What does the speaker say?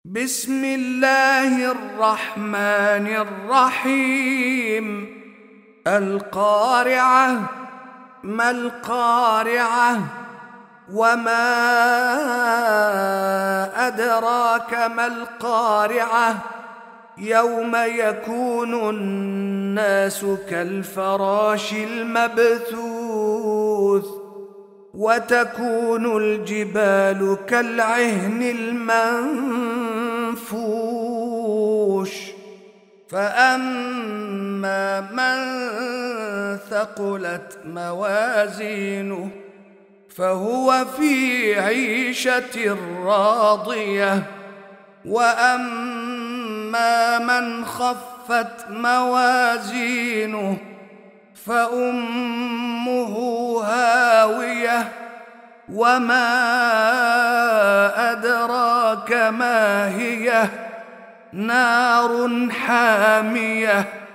بسم الله الرحمن الرحيم. القارعة. ما القارعة؟ وما أدراك ما القارعة؟ يوم يكون الناس كالفراش المبثوث وتكون الجبال كالعهن المنفوش. فأما من ثقلت موازينه فهو في عيشة راضية، وأما من خفت موازينه فأمه هاوية، وما أدراك ما هي؟ نار حامية.